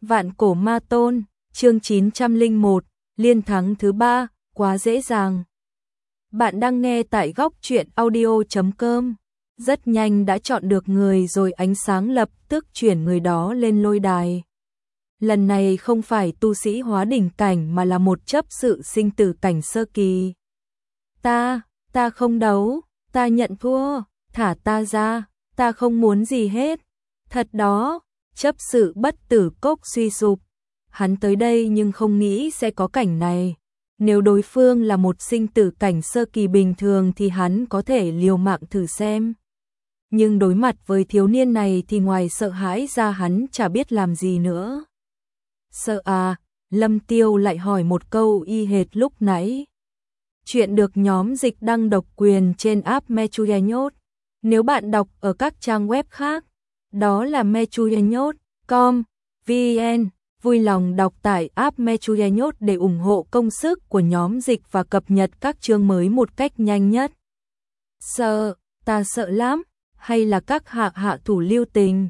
Vạn cổ ma tôn, chương 901, liên thắng thứ 3, quá dễ dàng. Bạn đang nghe tại góc truyện audio.com. Rất nhanh đã chọn được người rồi, ánh sáng lập tức chuyển người đó lên lôi đài. Lần này không phải tu sĩ hóa đỉnh cảnh mà là một chấp sự sinh tử cảnh sơ kỳ. Ta không đấu, ta nhận thua, thả ta ra, ta không muốn gì hết. Thật đó, chấp sự Bất Tử Cốc suy sụp. Hắn tới đây nhưng không nghĩ sẽ có cảnh này. Nếu đối phương là một sinh tử cảnh sơ kỳ bình thường thì hắn có thể liều mạng thử xem. Nhưng đối mặt với thiếu niên này thì ngoài sợ hãi ra hắn chả biết làm gì nữa. Sợ à? Lâm Tiêu lại hỏi một câu y hệt lúc nãy. Chuyện được nhóm dịch đăng độc quyền trên app Mechuyenyot. Nếu bạn đọc ở các trang web khác, đó là mechuyenyot.com, vn. Vui lòng đọc tải app Mechuyenyot để ủng hộ công sức của nhóm dịch và cập nhật các chương mới một cách nhanh nhất. Sợ, ta sợ lắm, hay là các hạ thủ lưu tình?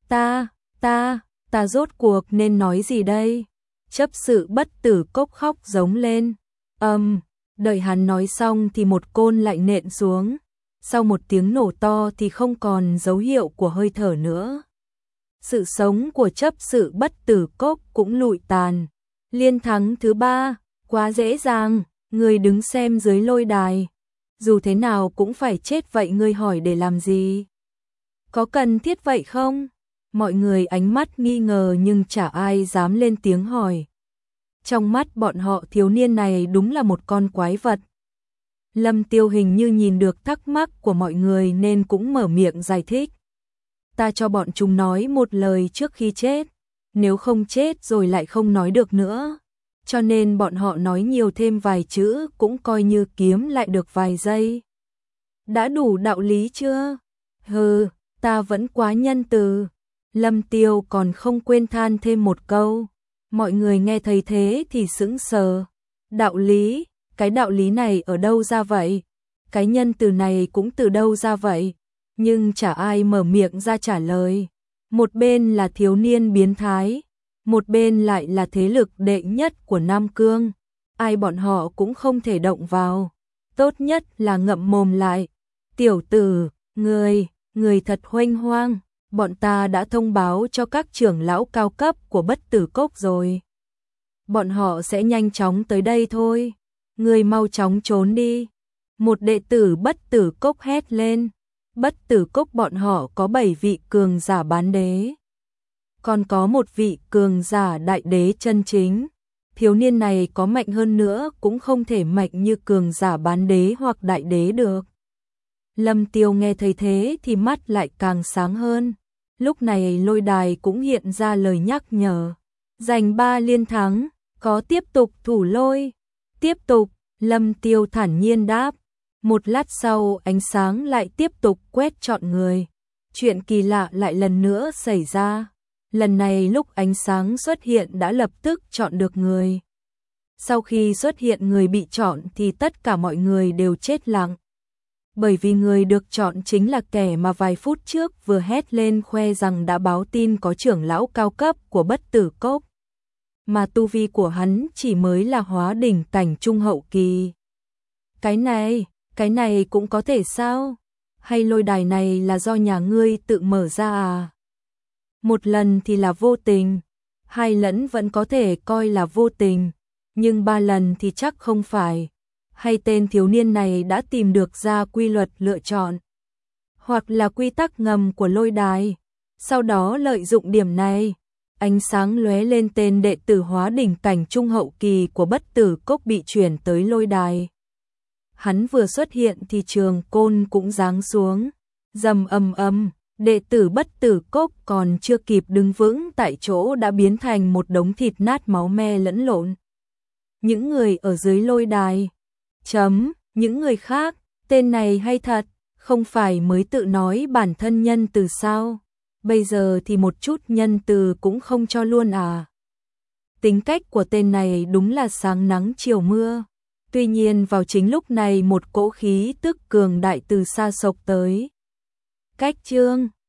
Ta rốt cuộc nên nói gì đây? Chấp sự Bất Tử Cốc khóc giống lên. Đợi hắn nói xong thì một côn lại nện xuống. Sau một tiếng nổ to thì không còn dấu hiệu của hơi thở nữa. Sự sống của chấp sự Bất Tử Cốc cũng lụi tàn. Liên thắng thứ 3, quá dễ dàng, người đứng xem dưới lôi đài. Dù thế nào cũng phải chết vậy, ngươi hỏi để làm gì? Có cần thiết vậy không? Mọi người ánh mắt nghi ngờ nhưng chả ai dám lên tiếng hỏi. Trong mắt bọn họ thiếu niên này đúng là một con quái vật. Lâm Tiêu hình như nhìn được thắc mắc của mọi người nên cũng mở miệng giải thích. Ta cho bọn chúng nói một lời trước khi chết, nếu không chết rồi lại không nói được nữa. Cho nên bọn họ nói nhiều thêm vài chữ cũng coi như kiếm lại được vài giây. Đã đủ đạo lý chưa? Hừ, ta vẫn quá nhân từ. Lâm Tiêu còn không quên than thêm một câu. Mọi người nghe thấy thế thì sững sờ. Đạo lý? Cái đạo lý này ở đâu ra vậy? Cái nhân từ này cũng từ đâu ra vậy? Nhưng chả ai mở miệng ra trả lời. Một bên là thiếu niên biến thái, một bên lại là thế lực đệ nhất của Nam Cương. Ai bọn họ cũng không thể động vào. Tốt nhất là ngậm mồm lại. Tiểu tử, người thật huênh hoang. Bọn ta đã thông báo cho các trưởng lão cao cấp của Bất Tử Cốc rồi. Bọn họ sẽ nhanh chóng tới đây thôi. Người mau chóng trốn đi. Một đệ tử Bất Tử Cốc hét lên. Bất Tử Cốc bọn họ có 7 vị cường giả bán đế. Còn có một vị cường giả đại đế chân chính. Thiếu niên này có mạnh hơn nữa cũng không thể mạnh như cường giả bán đế hoặc đại đế được. Lâm Tiêu nghe thấy thế thì mắt lại càng sáng hơn. Lúc này lôi đài cũng hiện ra lời nhắc nhở. Giành 3 liên thắng, có tiếp tục thủ lôi. Tiếp tục, Lâm Tiêu thản nhiên đáp. Một lát sau ánh sáng lại tiếp tục quét trọn người. Chuyện kỳ lạ lại lần nữa xảy ra. Lần này lúc ánh sáng xuất hiện đã lập tức chọn được người. Sau khi xuất hiện người bị chọn thì tất cả mọi người đều chết lặng. Bởi vì người được chọn chính là kẻ mà vài phút trước vừa hét lên khoe rằng đã báo tin có trưởng lão cao cấp của Bất Tử Cốc. Mà tu vi của hắn chỉ mới là hóa đỉnh cảnh trung hậu kỳ. Cái này cũng có thể sao? Hay lôi đài này là do nhà ngươi tự mở ra à? Một lần thì là vô tình, 2 lần vẫn có thể coi là vô tình, nhưng 3 lần thì chắc không phải. Hay tên thiếu niên này đã tìm được ra quy luật lựa chọn, hoặc là quy tắc ngầm của lôi đài, sau đó lợi dụng điểm này. Ánh sáng lóe lên, tên đệ tử hóa đỉnh cảnh trung hậu kỳ của Bất Tử Cốc bị chuyển tới lôi đài. Hắn vừa xuất hiện thì trường côn cũng giáng xuống. Rầm ầm, đệ tử Bất Tử Cốc còn chưa kịp đứng vững tại chỗ đã biến thành một đống thịt nát máu me lẫn lộn. Những người ở dưới lôi đài, những người khác, tên này hay thật, không phải mới tự nói bản thân nhân từ sao? Bây giờ thì một chút nhân từ cũng không cho luôn à? Tính cách của tên này đúng là sáng nắng chiều mưa. Tuy nhiên vào chính lúc này một cỗ khí tức cường đại từ xa sộc tới. Cách chương